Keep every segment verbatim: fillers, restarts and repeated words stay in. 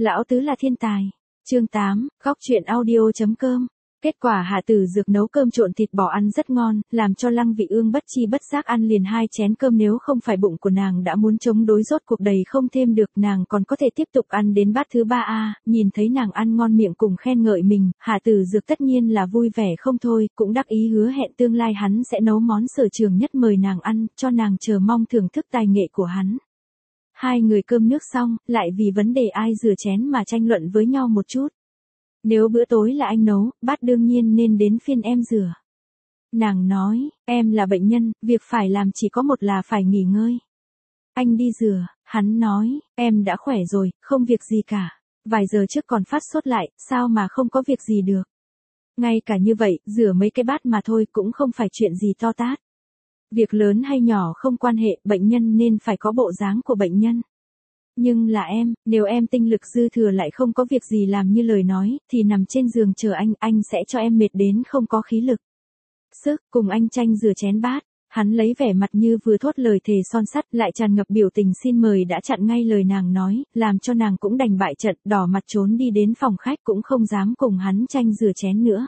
Lão tứ là thiên tài. Chương tám, góc truyện audio chấm com. Kết quả Hạ Tử Dược nấu cơm trộn thịt bò ăn rất ngon, làm cho Lăng Vị Ương bất chi bất giác ăn liền hai chén cơm, nếu không phải bụng của nàng đã muốn chống đối rốt cuộc đầy không thêm được, nàng còn có thể tiếp tục ăn đến bát thứ ba a. Nhìn thấy nàng ăn ngon miệng cùng khen ngợi mình, Hạ Tử Dược tất nhiên là vui vẻ không thôi, cũng đắc ý hứa hẹn tương lai hắn sẽ nấu món sở trường nhất mời nàng ăn, cho nàng chờ mong thưởng thức tài nghệ của hắn. Hai người cơm nước xong, lại vì vấn đề ai rửa chén mà tranh luận với nhau một chút. Nếu bữa tối là anh nấu, bát đương nhiên nên đến phiên em rửa. Nàng nói, em là bệnh nhân, việc phải làm chỉ có một là phải nghỉ ngơi. Anh đi rửa, hắn nói, em đã khỏe rồi, không việc gì cả. Vài giờ trước còn phát sốt lại, sao mà không có việc gì được. Ngay cả như vậy, rửa mấy cái bát mà thôi cũng không phải chuyện gì to tát. Việc lớn hay nhỏ không quan hệ, bệnh nhân nên phải có bộ dáng của bệnh nhân. Nhưng là em, nếu em tinh lực dư thừa lại không có việc gì làm như lời nói, thì nằm trên giường chờ anh, anh sẽ cho em mệt đến không có khí lực. Sức, cùng anh tranh rửa chén bát, hắn lấy vẻ mặt như vừa thốt lời thề son sắt, lại tràn ngập biểu tình xin mời đã chặn ngay lời nàng nói, làm cho nàng cũng đành bại trận, đỏ mặt trốn đi đến phòng khách cũng không dám cùng hắn tranh rửa chén nữa.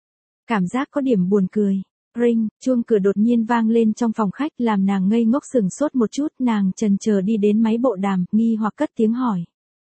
Cảm giác có điểm buồn cười. Ring, chuông cửa đột nhiên vang lên trong phòng khách làm nàng ngây ngốc sừng sốt một chút, nàng chần chờ đi đến máy bộ đàm, nghi hoặc cất tiếng hỏi.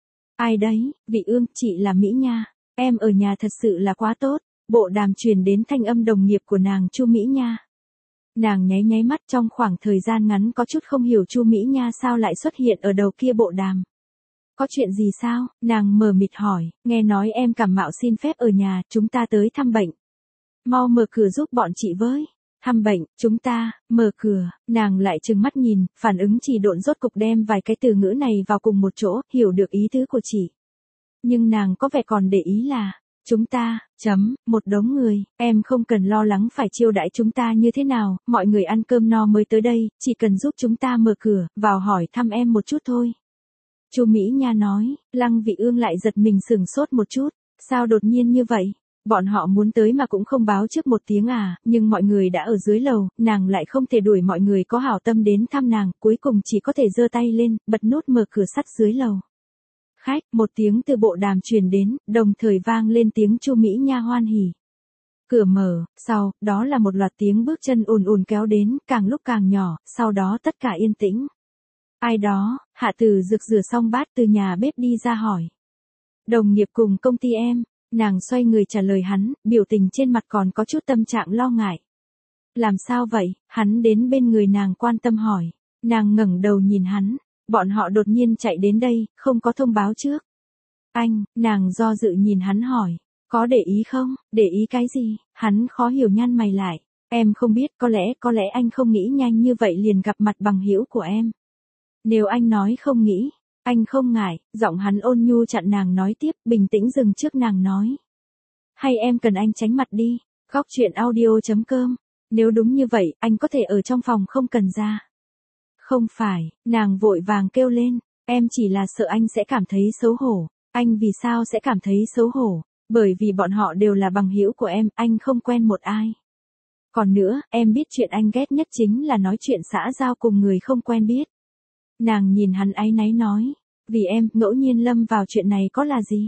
Ai đấy, Vị Ương, chị là Mỹ Nha, em ở nhà thật sự là quá tốt, bộ đàm truyền đến thanh âm đồng nghiệp của nàng Chu Mỹ Nha. Nàng nháy nháy mắt, trong khoảng thời gian ngắn có chút không hiểu Chu Mỹ Nha sao lại xuất hiện ở đầu kia bộ đàm. Có chuyện gì sao, nàng mờ mịt hỏi, nghe nói em cảm mạo xin phép ở nhà, chúng ta tới thăm bệnh. Mau mở cửa giúp bọn chị với. Thăm bệnh, chúng ta, mở cửa, nàng lại trừng mắt nhìn, phản ứng chỉ độn rốt cục đem vài cái từ ngữ này vào cùng một chỗ, hiểu được ý tứ của chị. Nhưng nàng có vẻ còn để ý là, chúng ta, chấm, một đống người, em không cần lo lắng phải chiêu đãi chúng ta như thế nào, mọi người ăn cơm no mới tới đây, chỉ cần giúp chúng ta mở cửa, vào hỏi thăm em một chút thôi. Chu Mỹ Nha nói, Lăng Vị Ương lại giật mình sừng sốt một chút, sao đột nhiên như vậy? Bọn họ muốn tới mà cũng không báo trước một tiếng à, nhưng mọi người đã ở dưới lầu, nàng lại không thể đuổi mọi người có hảo tâm đến thăm nàng, cuối cùng chỉ có thể giơ tay lên, bật nút mở cửa sắt dưới lầu. Khách, một tiếng từ bộ đàm truyền đến, đồng thời vang lên tiếng Chu Mỹ Nha hoan hỉ. Cửa mở, sau, đó là một loạt tiếng bước chân ùn ùn kéo đến, càng lúc càng nhỏ, sau đó tất cả yên tĩnh. Ai đó, Hạ Tử Dược rửa xong bát từ nhà bếp đi ra hỏi. Đồng nghiệp cùng công ty em. Nàng xoay người trả lời hắn, biểu tình trên mặt còn có chút tâm trạng lo ngại. Làm sao vậy? Hắn đến bên người nàng quan tâm hỏi. Nàng ngẩng đầu nhìn hắn, bọn họ đột nhiên chạy đến đây, không có thông báo trước. Anh, nàng do dự nhìn hắn hỏi, có để ý không? Để ý cái gì? Hắn khó hiểu nhăn mày lại. Em không biết, có lẽ, có lẽ anh không nghĩ nhanh như vậy liền gặp mặt bằng hữu của em. Nếu anh nói không nghĩ, anh không ngại, giọng hắn ôn nhu chặn nàng nói tiếp, bình tĩnh dừng trước nàng nói. Hay em cần anh tránh mặt đi, góc truyện audio chấm com, nếu đúng như vậy, anh có thể ở trong phòng không cần ra. Không phải, nàng vội vàng kêu lên, em chỉ là sợ anh sẽ cảm thấy xấu hổ. Anh vì sao sẽ cảm thấy xấu hổ? Bởi vì bọn họ đều là bằng hữu của em, anh không quen một ai. Còn nữa, em biết chuyện anh ghét nhất chính là nói chuyện xã giao cùng người không quen biết. Nàng nhìn hắn áy náy nói, vì em, ngẫu nhiên lâm vào chuyện này có là gì?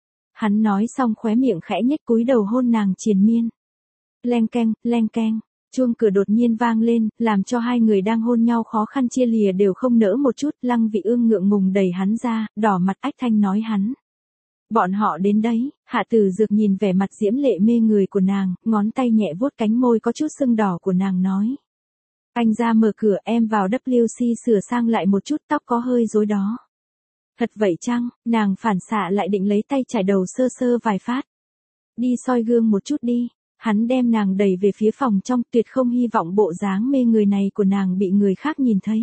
Hắn nói xong khóe miệng khẽ nhếch cúi đầu hôn nàng triền miên. Leng keng, leng keng, chuông cửa đột nhiên vang lên, làm cho hai người đang hôn nhau khó khăn chia lìa đều không nỡ một chút, Lăng Vị Ương ngượng ngùng đẩy hắn ra, đỏ mặt ách thanh nói hắn. Bọn họ đến đấy, Hạ Tử Dược nhìn vẻ mặt diễm lệ mê người của nàng, ngón tay nhẹ vuốt cánh môi có chút sưng đỏ của nàng nói. Anh ra mở cửa, em vào vê kép xê sửa sang lại một chút, tóc có hơi rối đó. Thật vậy chăng? Nàng phản xạ lại định lấy tay chải đầu sơ sơ vài phát. Đi soi gương một chút đi. Hắn đem nàng đẩy về phía phòng trong, tuyệt không hy vọng bộ dáng mê người này của nàng bị người khác nhìn thấy.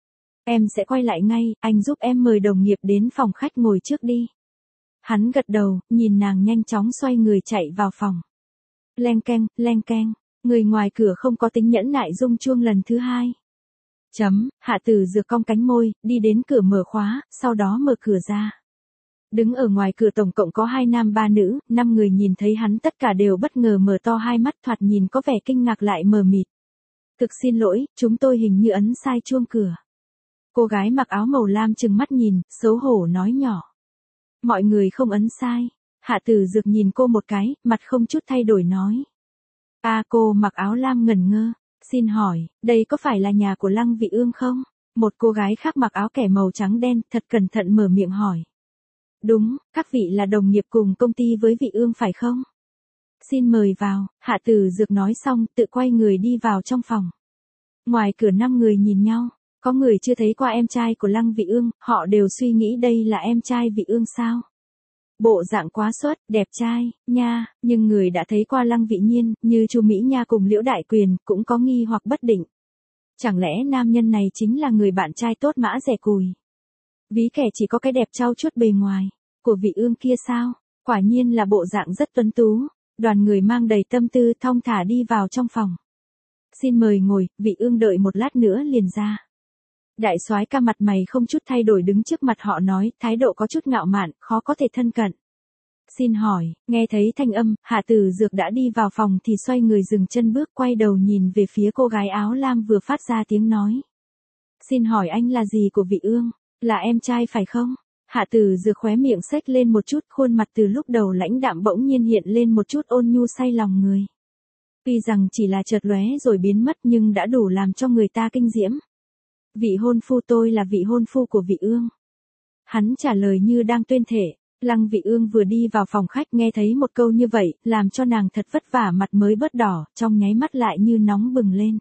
Em sẽ quay lại ngay, anh giúp em mời đồng nghiệp đến phòng khách ngồi trước đi. Hắn gật đầu, nhìn nàng nhanh chóng xoay người chạy vào phòng. Leng keng, leng keng. Người ngoài cửa không có tính nhẫn nại rung chuông lần thứ hai. Chấm, Hạ Tử Dược cong cánh môi, đi đến cửa mở khóa, sau đó mở cửa ra. Đứng ở ngoài cửa tổng cộng có hai nam ba nữ, năm người nhìn thấy hắn tất cả đều bất ngờ mở to hai mắt, thoạt nhìn có vẻ kinh ngạc lại mờ mịt. Thực xin lỗi, chúng tôi hình như ấn sai chuông cửa. Cô gái mặc áo màu lam trừng mắt nhìn, xấu hổ nói nhỏ. Mọi người không ấn sai. Hạ Tử Dược nhìn cô một cái, mặt không chút thay đổi nói. A à, cô mặc áo lam ngẩn ngơ. Xin hỏi, đây có phải là nhà của Lăng Vị Ương không? Một cô gái khác mặc áo kẻ màu trắng đen, thật cẩn thận mở miệng hỏi. Đúng, các vị là đồng nghiệp cùng công ty với Vị Ương phải không? Xin mời vào, Hạ Tử Dược nói xong, tự quay người đi vào trong phòng. Ngoài cửa năm người nhìn nhau, có người chưa thấy qua em trai của Lăng Vị Ương, họ đều suy nghĩ đây là em trai Vị Ương sao? Bộ dạng quá xuất, đẹp trai, nha, nhưng người đã thấy qua Lăng Vị Nhiên, như Chu Mỹ Nha cùng Liễu Đại Quyền, cũng có nghi hoặc bất định. Chẳng lẽ nam nhân này chính là người bạn trai tốt mã rẻ cùi? Ví kẻ chỉ có cái đẹp trau chuốt bề ngoài, của Vị Ương kia sao? Quả nhiên là bộ dạng rất tuấn tú. Đoàn người mang đầy tâm tư thong thả đi vào trong phòng. Xin mời ngồi, Vị Ương đợi một lát nữa liền ra. Đại soái ca mặt mày không chút thay đổi đứng trước mặt họ nói, thái độ có chút ngạo mạn, khó có thể thân cận. Xin hỏi, nghe thấy thanh âm, Hạ Tử Dược đã đi vào phòng thì xoay người dừng chân bước quay đầu nhìn về phía cô gái áo lam vừa phát ra tiếng nói. Xin hỏi anh là gì của Vị Ương? Là em trai phải không? Hạ Tử Dược khóe miệng xếch lên một chút, khuôn mặt từ lúc đầu lãnh đạm bỗng nhiên hiện lên một chút ôn nhu say lòng người. Tuy rằng chỉ là chợt lóe rồi biến mất nhưng đã đủ làm cho người ta kinh diễm. Vị hôn phu tôi là vị hôn phu của Vị Ương. Hắn trả lời như đang tuyên thể. Lăng Vị Ương vừa đi vào phòng khách nghe thấy một câu như vậy, làm cho nàng thật vất vả mặt mới bớt đỏ, trong nháy mắt lại như nóng bừng lên.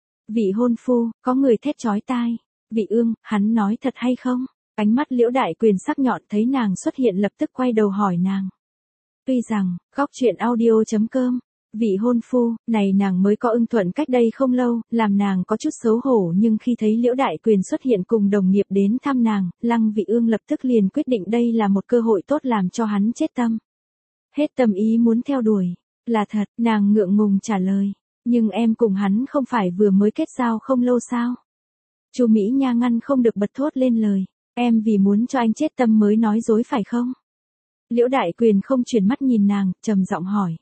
Vị hôn phu, có người thét chói tai. Vị Ương, hắn nói thật hay không? Ánh mắt Liễu Đại Quyền sắc nhọn thấy nàng xuất hiện lập tức quay đầu hỏi nàng. Tuy rằng, góc chuyện audio chấm com, vị hôn phu, này nàng mới có ưng thuận cách đây không lâu, làm nàng có chút xấu hổ nhưng khi thấy Liễu Đại Quyền xuất hiện cùng đồng nghiệp đến thăm nàng, Lăng Vị Ương lập tức liền quyết định đây là một cơ hội tốt làm cho hắn chết tâm. Hết tâm ý muốn theo đuổi. Là thật, nàng ngượng ngùng trả lời. Nhưng em cùng hắn không phải vừa mới kết giao không lâu sao? Chu Mỹ Nha ngăn không được bật thốt lên lời. Em vì muốn cho anh chết tâm mới nói dối phải không? Liễu Đại Quyền không chuyển mắt nhìn nàng, trầm giọng hỏi.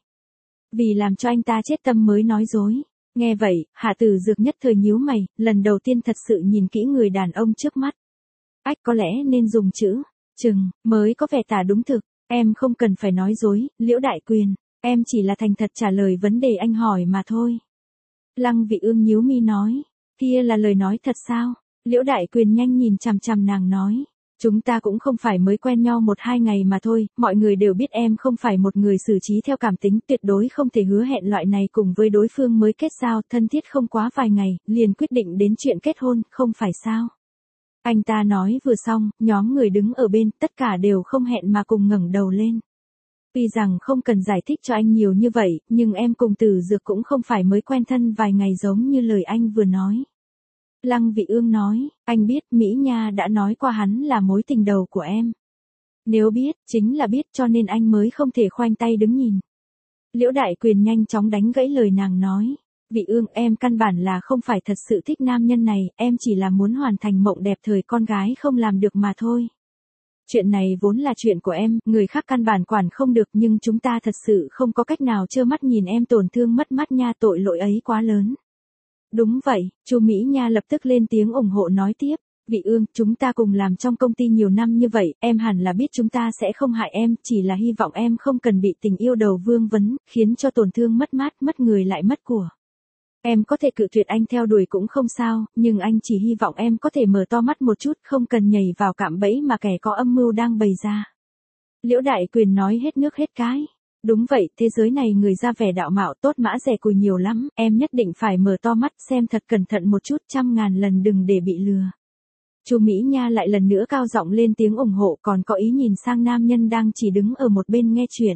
Vì làm cho anh ta chết tâm mới nói dối. Nghe vậy, Hạ Tử Dược nhất thời nhíu mày, lần đầu tiên thật sự nhìn kỹ người đàn ông trước mắt. Ách có lẽ nên dùng chữ, chừng, mới có vẻ tả đúng thực. Em không cần phải nói dối, Liễu Đại Quyền, em chỉ là thành thật trả lời vấn đề anh hỏi mà thôi. Lăng Vị Ương nhíu mi nói, kia là lời nói thật sao? Liễu Đại Quyền nhanh nhìn chằm chằm nàng nói. Chúng ta cũng không phải mới quen nhau một hai ngày mà thôi, mọi người đều biết em không phải một người xử trí theo cảm tính, tuyệt đối không thể hứa hẹn loại này cùng với đối phương mới kết giao, thân thiết không quá vài ngày, liền quyết định đến chuyện kết hôn, không phải sao? Anh ta nói vừa xong, nhóm người đứng ở bên, tất cả đều không hẹn mà cùng ngẩng đầu lên. Tuy rằng không cần giải thích cho anh nhiều như vậy, nhưng em cùng Tử Dược cũng không phải mới quen thân vài ngày giống như lời anh vừa nói. Lăng Vị Ương nói, anh biết Mỹ Nha đã nói qua hắn là mối tình đầu của em. Nếu biết, chính là biết cho nên anh mới không thể khoanh tay đứng nhìn. Liễu Đại Quyền nhanh chóng đánh gãy lời nàng nói. Vị Ương, em căn bản là không phải thật sự thích nam nhân này, em chỉ là muốn hoàn thành mộng đẹp thời con gái không làm được mà thôi. Chuyện này vốn là chuyện của em, người khác căn bản quản không được nhưng chúng ta thật sự không có cách nào trơ mắt nhìn em tổn thương mất mát nha, tội lỗi ấy quá lớn. Đúng vậy, Chu Mỹ Nha lập tức lên tiếng ủng hộ nói tiếp. Vị Ương, chúng ta cùng làm trong công ty nhiều năm như vậy, em hẳn là biết chúng ta sẽ không hại em, chỉ là hy vọng em không cần bị tình yêu đầu vương vấn, khiến cho tổn thương mất mát, mất người lại mất của. Em có thể cự tuyệt anh theo đuổi cũng không sao, nhưng anh chỉ hy vọng em có thể mở to mắt một chút, không cần nhảy vào cạm bẫy mà kẻ có âm mưu đang bày ra. Liễu Đại Quyền nói hết nước hết cái. Đúng vậy, thế giới này người ra vẻ đạo mạo tốt mã rẻ cùi nhiều lắm, em nhất định phải mở to mắt xem thật cẩn thận một chút, trăm ngàn lần đừng để bị lừa. Chu Mỹ Nha lại lần nữa cao giọng lên tiếng ủng hộ, còn có ý nhìn sang nam nhân đang chỉ đứng ở một bên nghe chuyện.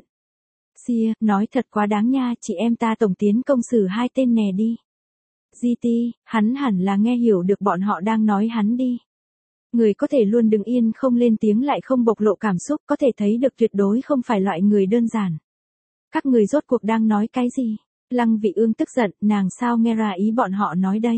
Xìa, nói thật quá đáng nha, chị em ta tổng tiến công xử hai tên nè đi. giê tê, hắn hẳn là nghe hiểu được bọn họ đang nói hắn đi. Người có thể luôn đứng yên không lên tiếng lại không bộc lộ cảm xúc, có thể thấy được tuyệt đối không phải loại người đơn giản. Các người rốt cuộc đang nói cái gì? Lăng Vị Ương tức giận, nàng sao nghe ra ý bọn họ nói đây?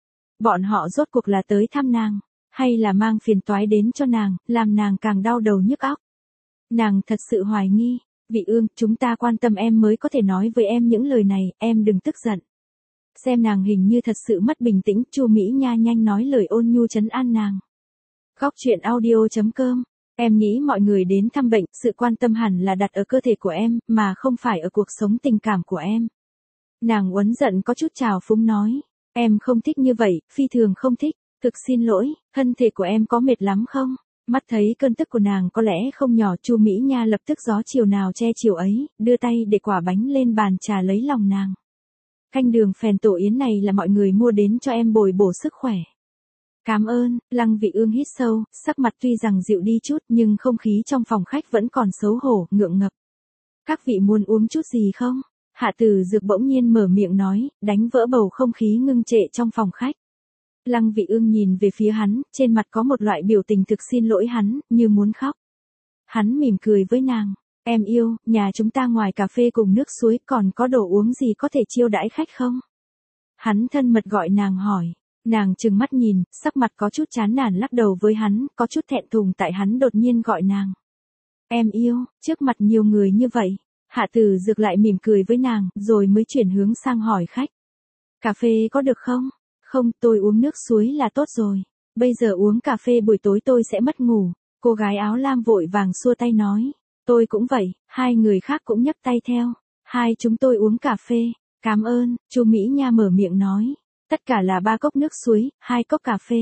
Bọn họ rốt cuộc là tới thăm nàng, hay là mang phiền toái đến cho nàng, làm nàng càng đau đầu nhức óc? Nàng thật sự hoài nghi. Vị Ương, chúng ta quan tâm em mới có thể nói với em những lời này, em đừng tức giận. Xem nàng hình như thật sự mất bình tĩnh, Chu Mỹ Nha nhanh nói lời ôn nhu trấn an nàng. Góc chuyện audio chấm com Em nghĩ mọi người đến thăm bệnh, sự quan tâm hẳn là đặt ở cơ thể của em, mà không phải ở cuộc sống tình cảm của em. Nàng uốn giận có chút trào phúng nói. Em không thích như vậy, phi thường không thích. Thực xin lỗi, thân thể của em có mệt lắm không? Mắt thấy cơn tức của nàng có lẽ không nhỏ, Chu Mỹ Nha lập tức gió chiều nào che chiều ấy, đưa tay để quả bánh lên bàn trà lấy lòng nàng. Canh đường phèn tổ yến này là mọi người mua đến cho em bồi bổ sức khỏe. Cảm ơn. Lăng Vị Ương hít sâu, sắc mặt tuy rằng dịu đi chút nhưng không khí trong phòng khách vẫn còn xấu hổ, ngượng ngập. Các vị muốn uống chút gì không? Hạ Tử Dược bỗng nhiên mở miệng nói, đánh vỡ bầu không khí ngưng trệ trong phòng khách. Lăng Vị Ương nhìn về phía hắn, trên mặt có một loại biểu tình thực xin lỗi hắn, như muốn khóc. Hắn mỉm cười với nàng, em yêu, nhà chúng ta ngoài cà phê cùng nước suối còn có đồ uống gì có thể chiêu đãi khách không? Hắn thân mật gọi nàng hỏi, nàng trừng mắt nhìn, sắc mặt có chút chán nản lắc đầu với hắn, có chút thẹn thùng tại hắn đột nhiên gọi nàng. Em yêu, trước mặt nhiều người như vậy. Hạ Tử Dược lại mỉm cười với nàng, rồi mới chuyển hướng sang hỏi khách. Cà phê có được không? Không, tôi uống nước suối là tốt rồi. Bây giờ uống cà phê buổi tối tôi sẽ mất ngủ. Cô gái áo lam vội vàng xua tay nói. Tôi cũng vậy, hai người khác cũng nhấc tay theo. Hai chúng tôi uống cà phê. Cảm ơn, Chu Mỹ Nha mở miệng nói. Tất cả là ba cốc nước suối, hai cốc cà phê.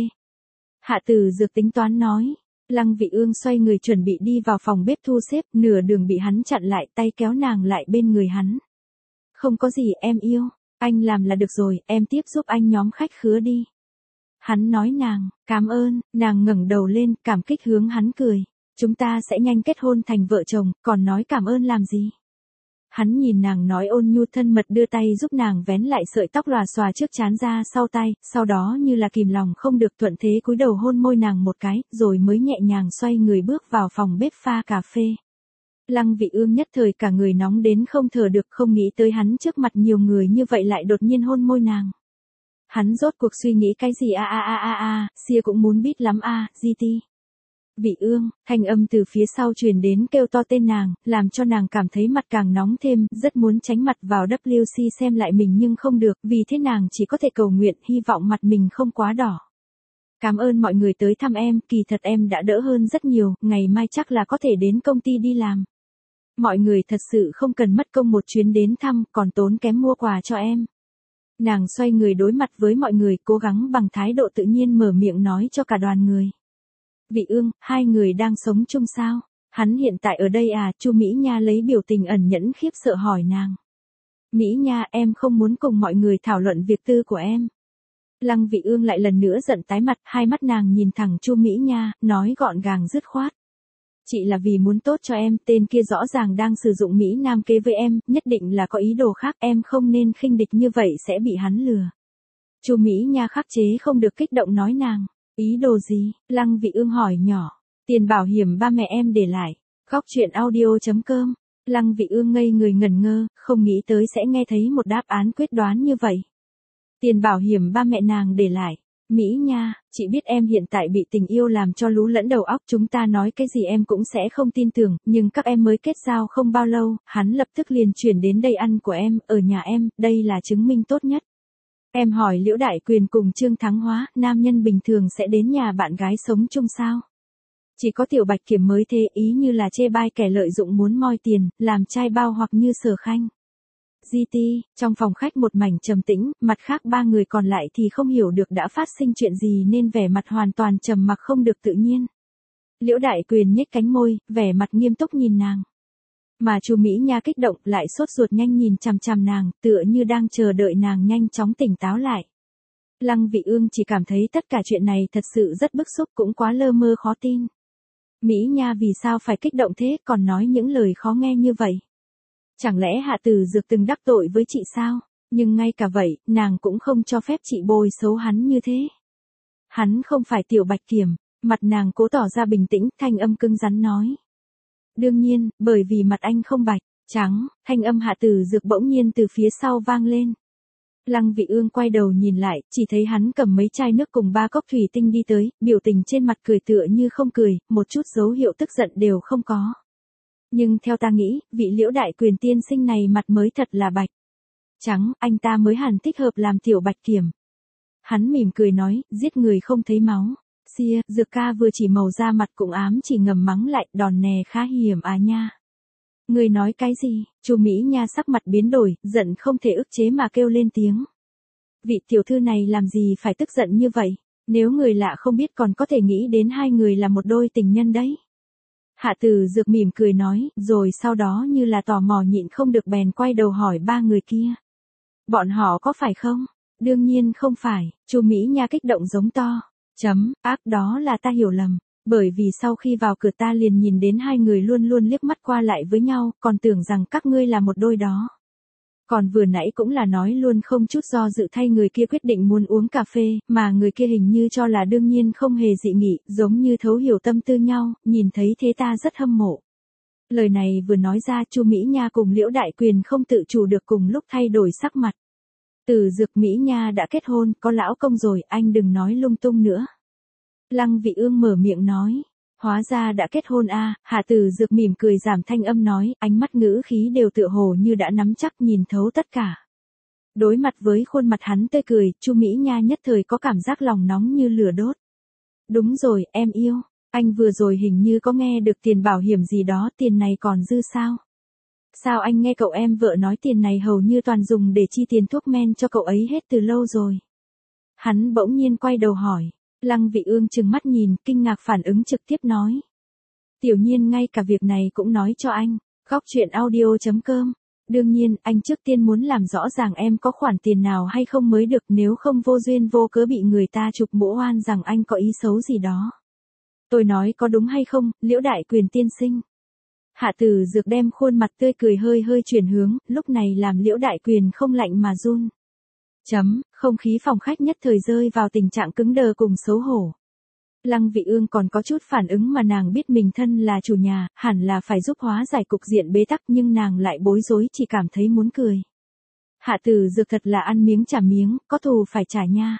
Hạ Tử Dược tính toán nói. Lăng Vị Ương xoay người chuẩn bị đi vào phòng bếp thu xếp, nửa đường bị hắn chặn lại, tay kéo nàng lại bên người hắn. Không có gì em yêu, anh làm là được rồi, em tiếp giúp anh nhóm khách khứa đi. Hắn nói nàng, cảm ơn, nàng ngẩng đầu lên, cảm kích hướng hắn cười. Chúng ta sẽ nhanh kết hôn thành vợ chồng, còn nói cảm ơn làm gì? Hắn nhìn nàng nói ôn nhu thân mật, đưa tay giúp nàng vén lại sợi tóc lòa xòa trước trán ra sau tay, sau đó như là kìm lòng không được thuận thế cúi đầu hôn môi nàng một cái, rồi mới nhẹ nhàng xoay người bước vào phòng bếp pha cà phê. Lăng Vị Ương nhất thời cả người nóng đến không thở được, không nghĩ tới hắn trước mặt nhiều người như vậy lại đột nhiên hôn môi nàng. Hắn rốt cuộc suy nghĩ cái gì? A a a a a, Sia cũng muốn biết lắm a, gi ti. Vị Ương, thanh âm từ phía sau truyền đến kêu to tên nàng, làm cho nàng cảm thấy mặt càng nóng thêm, rất muốn tránh mặt vào vê kép xê xem lại mình nhưng không được, vì thế nàng chỉ có thể cầu nguyện, hy vọng mặt mình không quá đỏ. Cảm ơn mọi người tới thăm em, kỳ thật em đã đỡ hơn rất nhiều, ngày mai chắc là có thể đến công ty đi làm. Mọi người thật sự không cần mất công một chuyến đến thăm, còn tốn kém mua quà cho em. Nàng xoay người đối mặt với mọi người, cố gắng bằng thái độ tự nhiên mở miệng nói cho cả đoàn người. Vị Ương, hai người đang sống chung sao? Hắn hiện tại ở đây à? Chu Mỹ Nha lấy biểu tình ẩn nhẫn khiếp sợ hỏi nàng. Mỹ Nha, em không muốn cùng mọi người thảo luận việc tư của em. Lăng Vị Ương lại lần nữa giận tái mặt, hai mắt nàng nhìn thẳng Chu Mỹ Nha, nói gọn gàng dứt khoát. Chị là vì muốn tốt cho em, tên kia rõ ràng đang sử dụng Mỹ Nam kế với em, nhất định là có ý đồ khác, em không nên khinh địch như vậy sẽ bị hắn lừa. Chu Mỹ Nha khắc chế không được kích động nói nàng. Ý đồ gì? Lăng Vị Ương hỏi nhỏ. Tiền bảo hiểm ba mẹ em để lại. Góc truyện audio chấm com. Lăng Vị Ương ngây người ngẩn ngơ, không nghĩ tới sẽ nghe thấy một đáp án quyết đoán như vậy. Tiền bảo hiểm ba mẹ nàng để lại. Mỹ Nha, chị biết em hiện tại bị tình yêu làm cho lú lẫn đầu óc, chúng ta nói cái gì em cũng sẽ không tin tưởng, nhưng các em mới kết giao không bao lâu, hắn lập tức liền chuyển đến đây ăn của em, ở nhà em, đây là chứng minh tốt nhất. Em hỏi Liễu Đại Quyền cùng Trương Thắng Hóa, nam nhân bình thường sẽ đến nhà bạn gái sống chung sao? Chỉ có Tiểu Bạch Kiểm mới thế, ý như là chê bai kẻ lợi dụng muốn moi tiền, làm trai bao hoặc như Sở Khanh. giê tê, trong phòng khách một mảnh trầm tĩnh, mặt khác ba người còn lại thì không hiểu được đã phát sinh chuyện gì nên vẻ mặt hoàn toàn trầm mặc không được tự nhiên. Liễu Đại Quyền nhếch cánh môi, vẻ mặt nghiêm túc nhìn nàng. Mà Chu Mỹ Nha kích động lại sốt ruột nhanh nhìn chằm chằm nàng, tựa như đang chờ đợi nàng nhanh chóng tỉnh táo lại. Lăng Vị Ương chỉ cảm thấy tất cả chuyện này thật sự rất bức xúc, cũng quá lơ mơ khó tin. Mỹ Nha vì sao phải kích động thế, còn nói những lời khó nghe như vậy? Chẳng lẽ Hạ Tử Dược từng đắc tội với chị sao? Nhưng ngay cả vậy, nàng cũng không cho phép chị bôi xấu hắn như thế. Hắn không phải Tiểu Bạch Kiểm, mặt nàng cố tỏ ra bình tĩnh, thanh âm cứng rắn nói. Đương nhiên, bởi vì mặt anh không bạch, trắng, thanh âm Hạ Tử Dược bỗng nhiên từ phía sau vang lên. Lăng Vị Ương quay đầu nhìn lại, chỉ thấy hắn cầm mấy chai nước cùng ba cốc thủy tinh đi tới, biểu tình trên mặt cười tựa như không cười, một chút dấu hiệu tức giận đều không có. Nhưng theo ta nghĩ, vị Liễu Đại Quyền tiên sinh này mặt mới thật là bạch. Trắng, anh ta mới hẳn thích hợp làm Tiểu Bạch Kiểm. Hắn mỉm cười nói, giết người không thấy máu. Xìa, Dược ca vừa chỉ màu da mặt cũng ám chỉ ngầm mắng lại, đòn nè khá hiểm à nha. Người nói cái gì? Chu Mỹ Nha sắc mặt biến đổi, giận không thể ức chế mà kêu lên tiếng. Vị tiểu thư này làm gì phải tức giận như vậy? Nếu người lạ không biết còn có thể nghĩ đến hai người là một đôi tình nhân đấy. Hạ Tử Dược mỉm cười nói, rồi sau đó như là tò mò nhịn không được bèn quay đầu hỏi ba người kia. Bọn họ có phải không? Đương nhiên không phải, Chu Mỹ Nha kích động giống to. Chấm, ác đó là ta hiểu lầm. Bởi vì sau khi vào cửa ta liền nhìn đến hai người luôn luôn liếc mắt qua lại với nhau, còn tưởng rằng các ngươi là một đôi đó. Còn vừa nãy cũng là nói luôn không chút do dự thay người kia quyết định muốn uống cà phê, mà người kia hình như cho là đương nhiên không hề dị nghị, giống như thấu hiểu tâm tư nhau, nhìn thấy thế ta rất hâm mộ. Lời này vừa nói ra, Chu Mỹ Nha cùng Liễu Đại Quyền không tự chủ được cùng lúc thay đổi sắc mặt. Tử Dược Mỹ Nha đã kết hôn, có lão công rồi, anh đừng nói lung tung nữa. Lăng Vị Ương mở miệng nói. Hóa ra đã kết hôn a. À, Hạ Tử Dược mỉm cười giảm thanh âm nói, ánh mắt ngữ khí đều tựa hồ như đã nắm chắc nhìn thấu tất cả. Đối mặt với khuôn mặt hắn tươi cười, Chu Mỹ Nha nhất thời có cảm giác lòng nóng như lửa đốt. Đúng rồi, em yêu, anh vừa rồi hình như có nghe được tiền bảo hiểm gì đó, tiền này còn dư sao? Sao anh nghe cậu em vợ nói tiền này hầu như toàn dùng để chi tiền thuốc men cho cậu ấy hết từ lâu rồi? Hắn bỗng nhiên quay đầu hỏi. Lăng Vị Ương trừng mắt nhìn, kinh ngạc phản ứng trực tiếp nói. Tiểu Nhiên ngay cả việc này cũng nói cho anh. Góc truyện audio chấm com. Đương nhiên, anh trước tiên muốn làm rõ ràng em có khoản tiền nào hay không mới được, nếu không vô duyên vô cớ bị người ta chụp mũ oan rằng anh có ý xấu gì đó. Tôi nói có đúng hay không, Liễu Đại Quyền tiên sinh? Hạ Tử Dược đem khuôn mặt tươi cười hơi hơi chuyển hướng, lúc này làm Liễu Đại Quyền không lạnh mà run. Chấm, không khí phòng khách nhất thời rơi vào tình trạng cứng đờ cùng xấu hổ. Lăng Vị Ương còn có chút phản ứng mà nàng biết mình thân là chủ nhà, hẳn là phải giúp hóa giải cục diện bế tắc nhưng nàng lại bối rối chỉ cảm thấy muốn cười. Hạ Tử Dược thật là ăn miếng trả miếng, có thù phải trả nha.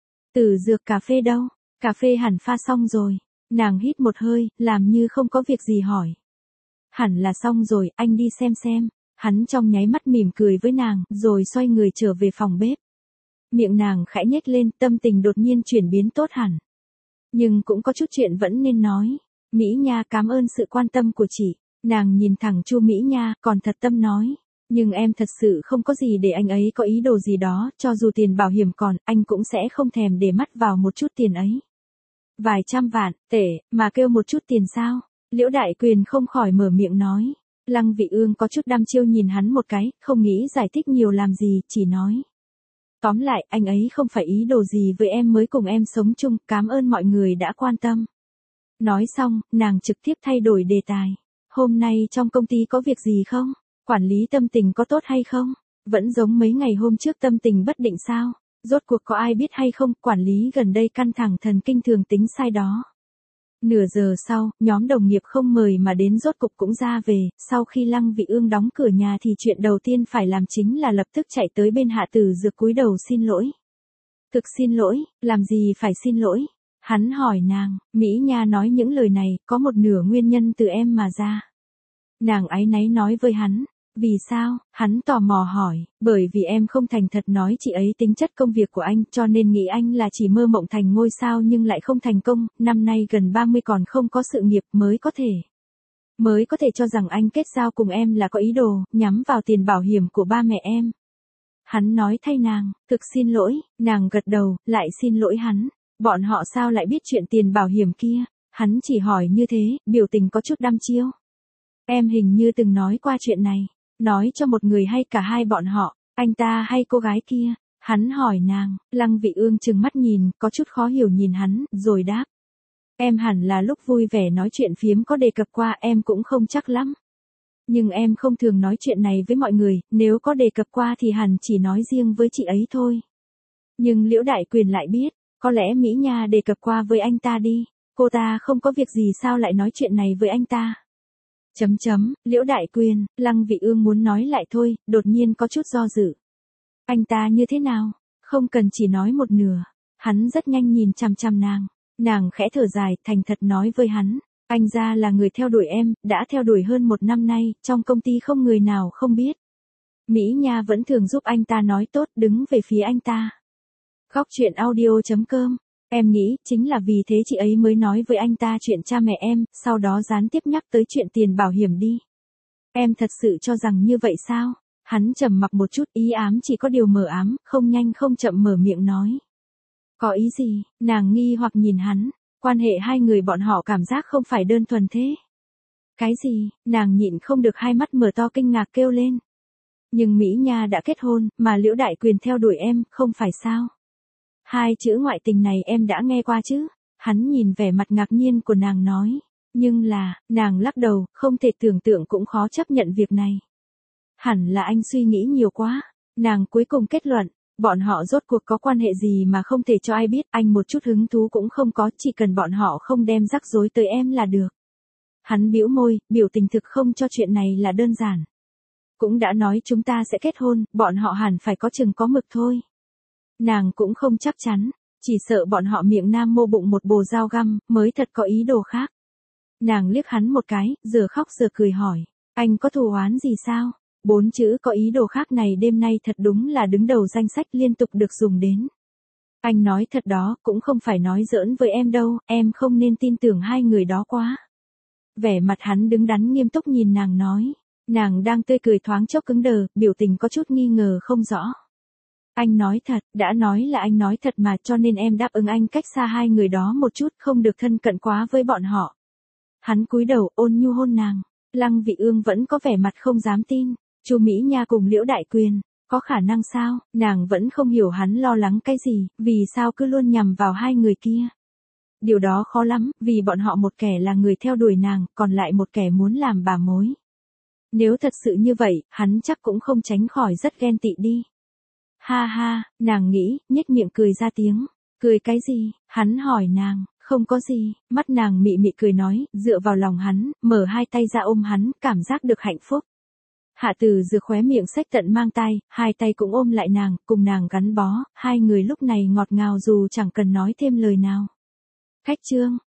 Tử Dược cà phê đâu? Cà phê hẳn pha xong rồi. Nàng hít một hơi, làm như không có việc gì hỏi. Hẳn là xong rồi, anh đi xem xem. Hắn trong nháy mắt mỉm cười với nàng, rồi xoay người trở về phòng bếp. Miệng nàng khẽ nhếch lên, tâm tình đột nhiên chuyển biến tốt hẳn. Nhưng cũng có chút chuyện vẫn nên nói. Mỹ Nha cảm ơn sự quan tâm của chị. Nàng nhìn thẳng Chu Mỹ Nha, còn thật tâm nói. Nhưng em thật sự không có gì để anh ấy có ý đồ gì đó, cho dù tiền bảo hiểm còn, anh cũng sẽ không thèm để mắt vào một chút tiền ấy. Vài trăm vạn, tệ, mà kêu một chút tiền sao? Liễu Đại Quyền không khỏi mở miệng nói. Lăng Vị Ương có chút đăm chiêu nhìn hắn một cái, không nghĩ giải thích nhiều làm gì, chỉ nói. Tóm lại, anh ấy không phải ý đồ gì với em mới cùng em sống chung, cảm ơn mọi người đã quan tâm. Nói xong, nàng trực tiếp thay đổi đề tài. Hôm nay trong công ty có việc gì không? Quản lý tâm tình có tốt hay không? Vẫn giống mấy ngày hôm trước tâm tình bất định sao? Rốt cuộc có ai biết hay không, quản lý gần đây căng thẳng thần kinh thường tính sai đó. Nửa giờ sau, nhóm đồng nghiệp không mời mà đến rốt cục cũng ra về, sau khi Lăng Vị Ương đóng cửa nhà thì chuyện đầu tiên phải làm chính là lập tức chạy tới bên Hạ Tử Dược cúi đầu xin lỗi. Thực xin lỗi, làm gì phải xin lỗi? Hắn hỏi nàng, Mỹ Nha nói những lời này, có một nửa nguyên nhân từ em mà ra. Nàng áy náy nói với hắn. Vì sao? Hắn tò mò hỏi, bởi vì em không thành thật nói chị ấy tính chất công việc của anh, cho nên nghĩ anh là chỉ mơ mộng thành ngôi sao nhưng lại không thành công, năm nay gần ba mươi còn không có sự nghiệp mới có thể. Mới có thể cho rằng anh kết giao cùng em là có ý đồ, nhắm vào tiền bảo hiểm của ba mẹ em. Hắn nói thay nàng, thực xin lỗi, nàng gật đầu, lại xin lỗi hắn. Bọn họ sao lại biết chuyện tiền bảo hiểm kia? Hắn chỉ hỏi như thế, biểu tình có chút đăm chiêu. Em hình như từng nói qua chuyện này. Nói cho một người hay cả hai bọn họ, anh ta hay cô gái kia? Hắn hỏi nàng, Lăng Vị Ương trừng mắt nhìn, có chút khó hiểu nhìn hắn, rồi đáp. Em hẳn là lúc vui vẻ nói chuyện phiếm có đề cập qua, em cũng không chắc lắm. Nhưng em không thường nói chuyện này với mọi người, nếu có đề cập qua thì hẳn chỉ nói riêng với chị ấy thôi. Nhưng Liễu Đại Quyền lại biết, có lẽ Mỹ Nha đề cập qua với anh ta đi, cô ta không có việc gì sao lại nói chuyện này với anh ta. Chấm chấm, Liễu Đại Quyền, Lăng Vị Ương muốn nói lại thôi, đột nhiên có chút do dự. Anh ta như thế nào? Không cần chỉ nói một nửa. Hắn rất nhanh nhìn chằm chằm nàng. Nàng khẽ thở dài, thành thật nói với hắn. Anh ra là người theo đuổi em, đã theo đuổi hơn một năm nay, trong công ty không người nào không biết. Mỹ Nha vẫn thường giúp anh ta nói tốt, đứng về phía anh ta. Góc truyện audio chấm com Em nghĩ, chính là vì thế chị ấy mới nói với anh ta chuyện cha mẹ em, sau đó gián tiếp nhắc tới chuyện tiền bảo hiểm đi. Em thật sự cho rằng như vậy sao? Hắn trầm mặc một chút, ý ám chỉ có điều mờ ám, không nhanh không chậm mở miệng nói. Có ý gì? Nàng nghi hoặc nhìn hắn, quan hệ hai người bọn họ cảm giác không phải đơn thuần thế. Cái gì? Nàng nhịn không được hai mắt mở to kinh ngạc kêu lên. Nhưng Mỹ Nha đã kết hôn, mà Liễu Đại Quyền theo đuổi em, không phải sao? Hai chữ ngoại tình này em đã nghe qua chứ? Hắn nhìn vẻ mặt ngạc nhiên của nàng nói. Nhưng là, nàng lắc đầu, không thể tưởng tượng cũng khó chấp nhận việc này. Hẳn là anh suy nghĩ nhiều quá. Nàng cuối cùng kết luận, bọn họ rốt cuộc có quan hệ gì mà không thể cho ai biết, anh một chút hứng thú cũng không có, chỉ cần bọn họ không đem rắc rối tới em là được. Hắn bĩu môi, biểu tình thực không cho chuyện này là đơn giản. Cũng đã nói chúng ta sẽ kết hôn, bọn họ hẳn phải có chừng có mực thôi. Nàng cũng không chắc chắn, chỉ sợ bọn họ miệng nam mô bụng một bồ dao găm, mới thật có ý đồ khác. Nàng liếc hắn một cái, giờ khóc giờ cười hỏi, anh có thù oán gì sao? Bốn chữ có ý đồ khác này đêm nay thật đúng là đứng đầu danh sách liên tục được dùng đến. Anh nói thật đó, cũng không phải nói giỡn với em đâu, em không nên tin tưởng hai người đó quá. Vẻ mặt hắn đứng đắn nghiêm túc nhìn nàng nói, nàng đang tươi cười thoáng chốc cứng đờ, biểu tình có chút nghi ngờ không rõ. Anh nói thật, đã nói là anh nói thật mà, cho nên em đáp ứng anh cách xa hai người đó một chút, không được thân cận quá với bọn họ. Hắn cúi đầu ôn nhu hôn nàng, Lăng Vị Ương vẫn có vẻ mặt không dám tin. Chu Mỹ Nha cùng Liễu Đại Quyền, có khả năng sao? Nàng vẫn không hiểu hắn lo lắng cái gì, vì sao cứ luôn nhằm vào hai người kia. Điều đó khó lắm, vì bọn họ một kẻ là người theo đuổi nàng, còn lại một kẻ muốn làm bà mối. Nếu thật sự như vậy, hắn chắc cũng không tránh khỏi rất ghen tị đi. Ha ha, nàng nghĩ, nhếch miệng cười ra tiếng. Cười cái gì? Hắn hỏi nàng, không có gì, mắt nàng mị mị cười nói, dựa vào lòng hắn, mở hai tay ra ôm hắn, cảm giác được hạnh phúc. Hạ Tử Dược khóe miệng xách tận mang tai, hai tay cũng ôm lại nàng, cùng nàng gắn bó, hai người lúc này ngọt ngào dù chẳng cần nói thêm lời nào. Khách trương,